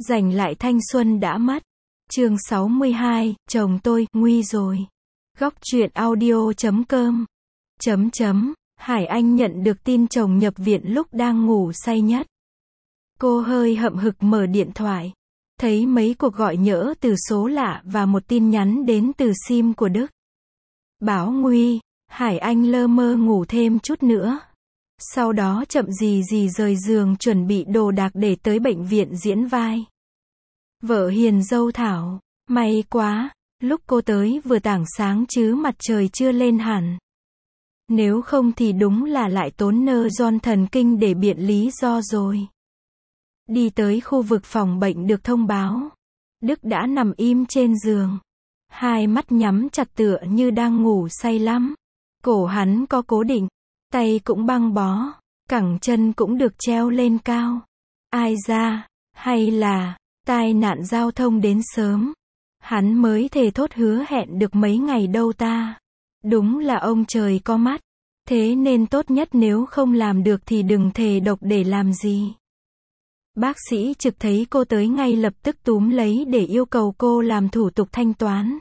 Giành lại thanh xuân đã mất. Chương 62, chồng tôi, nguy rồi. Góc truyện audio.com. Hải Anh nhận được tin chồng nhập viện lúc đang ngủ say nhất. Cô hơi hậm hực mở điện thoại. Thấy mấy cuộc gọi nhỡ từ số lạ và một tin nhắn đến từ sim của Đức. Báo nguy, Hải Anh lơ mơ ngủ thêm chút nữa. Sau đó chậm gì gì rời giường chuẩn bị đồ đạc để tới bệnh viện diễn vai. Vợ hiền dâu Thảo, may quá, lúc cô tới vừa tảng sáng chứ mặt trời chưa lên hẳn. Nếu không thì đúng là lại tốn nơ giòn thần kinh để biện lý do rồi. Đi tới khu vực phòng bệnh được thông báo. Đức đã nằm im trên giường. Hai mắt nhắm chặt tựa như đang ngủ say lắm. Cổ hắn có cố định, tay cũng băng bó, cẳng chân cũng được treo lên cao. Ai ra, hay là tai nạn giao thông đến sớm. Hắn mới thề thốt hứa hẹn được mấy ngày đâu ta. Đúng là ông trời có mắt. Thế nên tốt nhất nếu không làm được thì đừng thề độc để làm gì. Bác sĩ trực thấy cô tới ngay lập tức túm lấy để yêu cầu cô làm thủ tục thanh toán.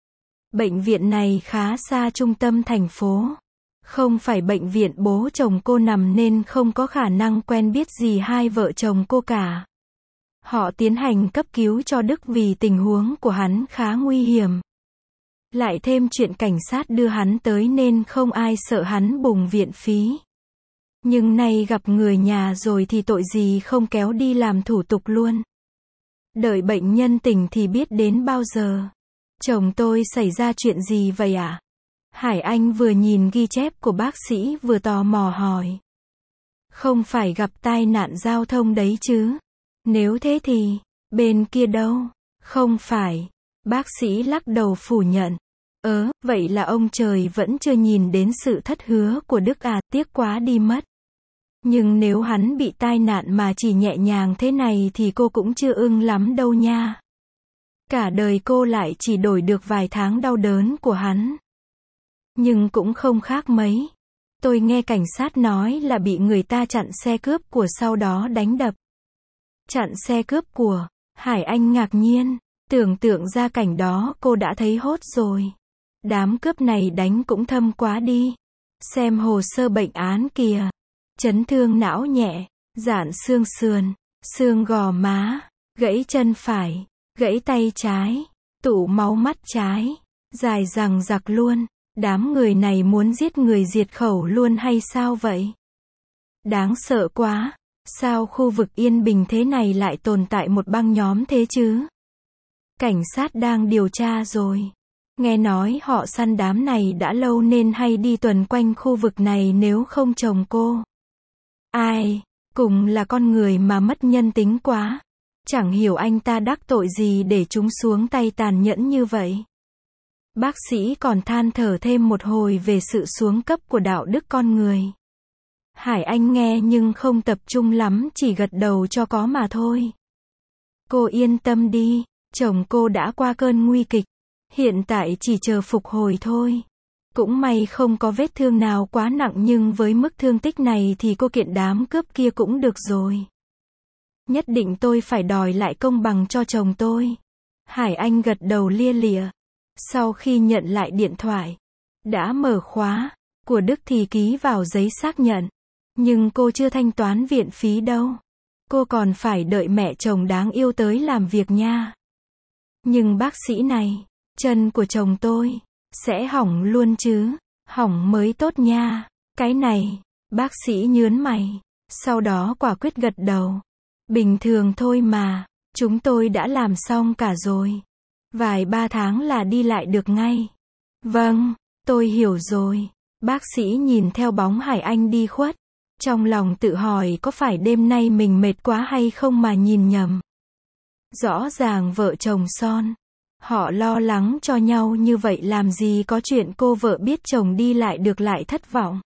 Bệnh viện này khá xa trung tâm thành phố. Không phải bệnh viện bố chồng cô nằm nên không có khả năng quen biết gì hai vợ chồng cô cả. Họ tiến hành cấp cứu cho Đức vì tình huống của hắn khá nguy hiểm. Lại thêm chuyện cảnh sát đưa hắn tới nên không ai sợ hắn bùng viện phí. Nhưng nay gặp người nhà rồi thì tội gì không kéo đi làm thủ tục luôn. Đợi bệnh nhân tỉnh thì biết đến bao giờ. Chồng tôi xảy ra chuyện gì vậy ạ? Hải Anh vừa nhìn ghi chép của bác sĩ vừa tò mò hỏi. Không phải gặp tai nạn giao thông đấy chứ? Nếu thế thì, bên kia đâu? Không phải. Bác sĩ lắc đầu phủ nhận. Vậy là ông trời vẫn chưa nhìn đến sự thất hứa của Đức à, tiếc quá đi mất. Nhưng nếu hắn bị tai nạn mà chỉ nhẹ nhàng thế này thì cô cũng chưa ưng lắm đâu nha. Cả đời cô lại chỉ đổi được vài tháng đau đớn của hắn. Nhưng cũng không khác mấy. Tôi nghe cảnh sát nói là bị người ta chặn xe cướp của sau đó đánh đập. Chặn xe cướp của, Hải Anh ngạc nhiên, tưởng tượng ra cảnh đó cô đã thấy hốt rồi. Đám cướp này đánh cũng thâm quá đi. Xem hồ sơ bệnh án kìa. Chấn thương não nhẹ, giãn xương sườn, xương gò má, gãy chân phải, gãy tay trái, tụ máu mắt trái, dài dằng dặc luôn. Đám người này muốn giết người diệt khẩu luôn hay sao vậy? Đáng sợ quá. Sao khu vực yên bình thế này lại tồn tại một băng nhóm thế chứ? Cảnh sát đang điều tra rồi. Nghe nói họ săn đám này đã lâu nên hay đi tuần quanh khu vực này nếu không chồng cô. Ai, cùng là con người mà mất nhân tính quá. Chẳng hiểu anh ta đắc tội gì để chúng xuống tay tàn nhẫn như vậy. Bác sĩ còn than thở thêm một hồi về sự xuống cấp của đạo đức con người. Hải Anh nghe nhưng không tập trung lắm, chỉ gật đầu cho có mà thôi. Cô yên tâm đi, chồng cô đã qua cơn nguy kịch. Hiện tại chỉ chờ phục hồi thôi. Cũng may không có vết thương nào quá nặng nhưng với mức thương tích này thì cô kiện đám cướp kia cũng được rồi. Nhất định tôi phải đòi lại công bằng cho chồng tôi. Hải Anh gật đầu lia lịa. Sau khi nhận lại điện thoại, đã mở khóa của Đức thì ký vào giấy xác nhận. Nhưng cô chưa thanh toán viện phí đâu. Cô còn phải đợi mẹ chồng đáng yêu tới làm việc nha. Nhưng bác sĩ này, chân của chồng tôi sẽ hỏng luôn chứ? Hỏng mới tốt nha. Cái này, bác sĩ nhớn mày, sau đó quả quyết gật đầu. Bình thường thôi mà, chúng tôi đã làm xong cả rồi. Vài ba tháng là đi lại được ngay. Vâng, tôi hiểu rồi. Bác sĩ nhìn theo bóng Hải Anh đi khuất. Trong lòng tự hỏi có phải đêm nay mình mệt quá hay không mà nhìn nhầm. Rõ ràng vợ chồng son. Họ lo lắng cho nhau như vậy làm gì có chuyện cô vợ biết chồng đi lại được lại thất vọng.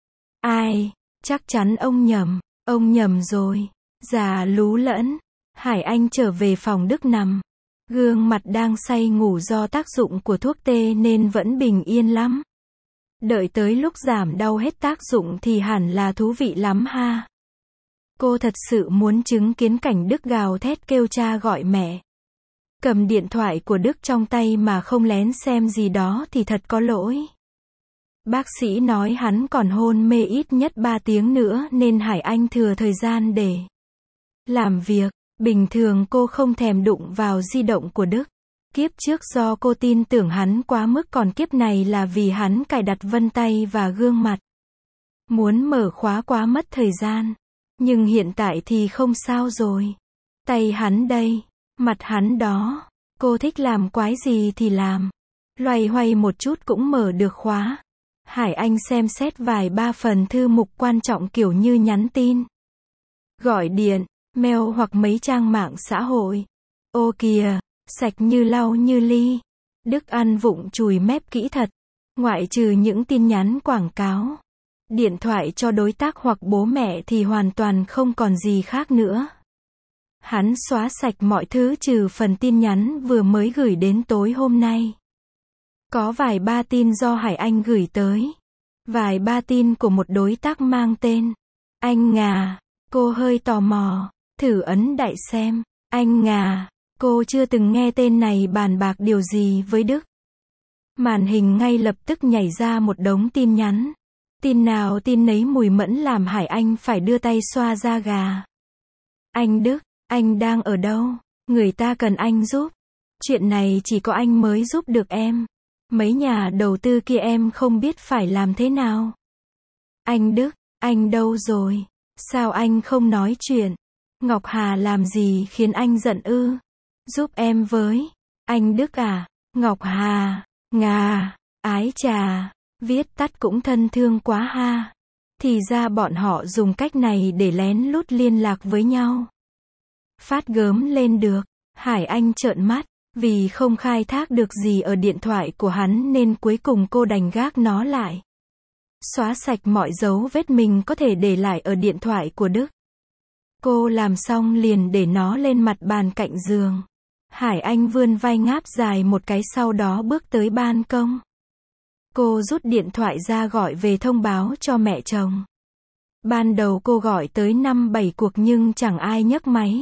Ai, chắc chắn ông nhầm rồi. Già lú lẫn. Hải Anh trở về phòng Đức nằm. Gương mặt đang say ngủ do tác dụng của thuốc tê nên vẫn bình yên lắm. Đợi tới lúc giảm đau hết tác dụng thì hẳn là thú vị lắm ha. Cô thật sự muốn chứng kiến cảnh Đức gào thét kêu cha gọi mẹ. Cầm điện thoại của Đức trong tay mà không lén xem gì đó thì thật có lỗi. Bác sĩ nói hắn còn hôn mê ít nhất 3 tiếng nữa nên Hải Anh thừa thời gian để làm việc. Bình thường cô không thèm đụng vào di động của Đức. Kiếp trước do cô tin tưởng hắn quá mức, còn kiếp này là vì hắn cài đặt vân tay và gương mặt. Muốn mở khóa quá mất thời gian. Nhưng hiện tại thì không sao rồi. Tay hắn đây, mặt hắn đó. Cô thích làm quái gì thì làm. Loay hoay một chút cũng mở được khóa. Hải Anh xem xét vài ba phần thư mục quan trọng kiểu như nhắn tin, gọi điện, mail hoặc mấy trang mạng xã hội. Ô kìa, sạch như lau như ly. Đức ăn vụng chùi mép kỹ thật. Ngoại trừ những tin nhắn quảng cáo, điện thoại cho đối tác hoặc bố mẹ thì hoàn toàn không còn gì khác nữa. Hắn xóa sạch mọi thứ trừ phần tin nhắn vừa mới gửi đến tối hôm nay. Có vài ba tin do Hải Anh gửi tới. Vài ba tin của một đối tác mang tên Anh Ngà. Cô hơi tò mò, thử ấn đại xem. Anh Ngà. Cô chưa từng nghe tên này bàn bạc điều gì với Đức. Màn hình ngay lập tức nhảy ra một đống tin nhắn. Tin nào tin nấy mùi mẫn làm Hải Anh phải đưa tay xoa da gà. Anh Đức, anh đang ở đâu? Người ta cần anh giúp. Chuyện này chỉ có anh mới giúp được em. Mấy nhà đầu tư kia em không biết phải làm thế nào. Anh Đức, anh đâu rồi? Sao anh không nói chuyện? Ngọc Hà làm gì khiến anh giận ư? Giúp em với. Anh Đức à? Ngọc Hà, Ngà, ái chà, viết tắt cũng thân thương quá ha. Thì ra bọn họ dùng cách này để lén lút liên lạc với nhau. Phát gớm lên được. Hải Anh trợn mắt. Vì không khai thác được gì ở điện thoại của hắn nên cuối cùng cô đành gác nó lại. Xóa sạch mọi dấu vết mình có thể để lại ở điện thoại của Đức. Cô làm xong liền để nó lên mặt bàn cạnh giường. Hải Anh vươn vai ngáp dài một cái, sau đó bước tới ban công. Cô rút điện thoại ra gọi về thông báo cho mẹ chồng. Ban đầu cô gọi tới 5-7 cuộc nhưng chẳng ai nhấc máy.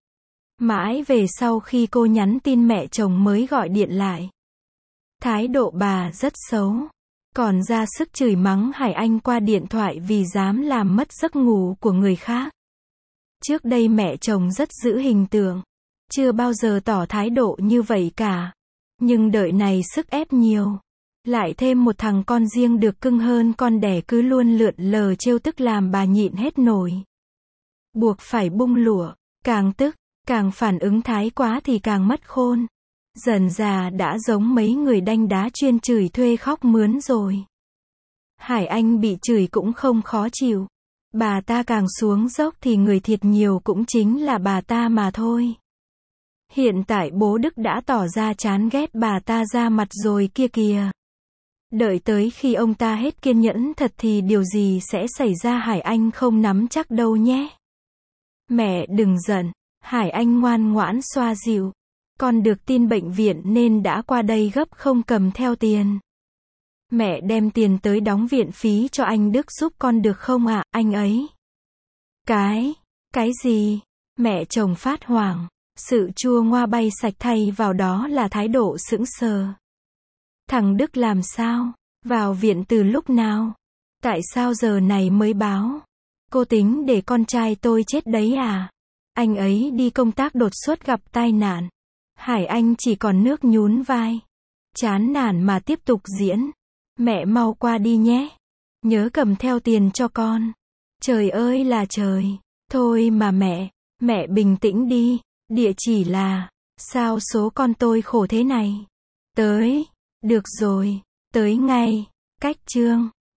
Mãi về sau khi cô nhắn tin mẹ chồng mới gọi điện lại. Thái độ bà rất xấu. Còn ra sức chửi mắng Hải Anh qua điện thoại vì dám làm mất giấc ngủ của người khác. Trước đây mẹ chồng rất giữ hình tượng. Chưa bao giờ tỏ thái độ như vậy cả. Nhưng đợi này sức ép nhiều. Lại thêm một thằng con riêng được cưng hơn con đẻ cứ luôn lượn lờ trêu tức làm bà nhịn hết nổi. Buộc phải bung lụa. Càng tức, càng phản ứng thái quá thì càng mất khôn. Dần già đã giống mấy người đanh đá chuyên chửi thuê khóc mướn rồi. Hải Anh bị chửi cũng không khó chịu. Bà ta càng xuống dốc thì người thiệt nhiều cũng chính là bà ta mà thôi. Hiện tại bố Đức đã tỏ ra chán ghét bà ta ra mặt rồi kia kìa. Đợi tới khi ông ta hết kiên nhẫn thật thì điều gì sẽ xảy ra Hải Anh không nắm chắc đâu nhé. Mẹ đừng giận. Hải Anh ngoan ngoãn xoa dịu. Con được tin bệnh viện nên đã qua đây gấp không cầm theo tiền. Mẹ đem tiền tới đóng viện phí cho anh Đức giúp con được không ạ, anh ấy? Cái gì? Mẹ chồng phát hoảng. Sự chua ngoa bay sạch thay vào đó là thái độ sững sờ. Thằng Đức làm sao? Vào viện từ lúc nào? Tại sao giờ này mới báo? Cô tính để con trai tôi chết đấy à? Anh ấy đi công tác đột xuất gặp tai nạn. Hải Anh chỉ còn nước nhún vai. Chán nản mà tiếp tục diễn. Mẹ mau qua đi nhé. Nhớ cầm theo tiền cho con. Trời ơi là trời. Thôi mà mẹ bình tĩnh đi. Địa chỉ là, sao số con tôi khổ thế này? Tới, được rồi, tới ngay. Cách chương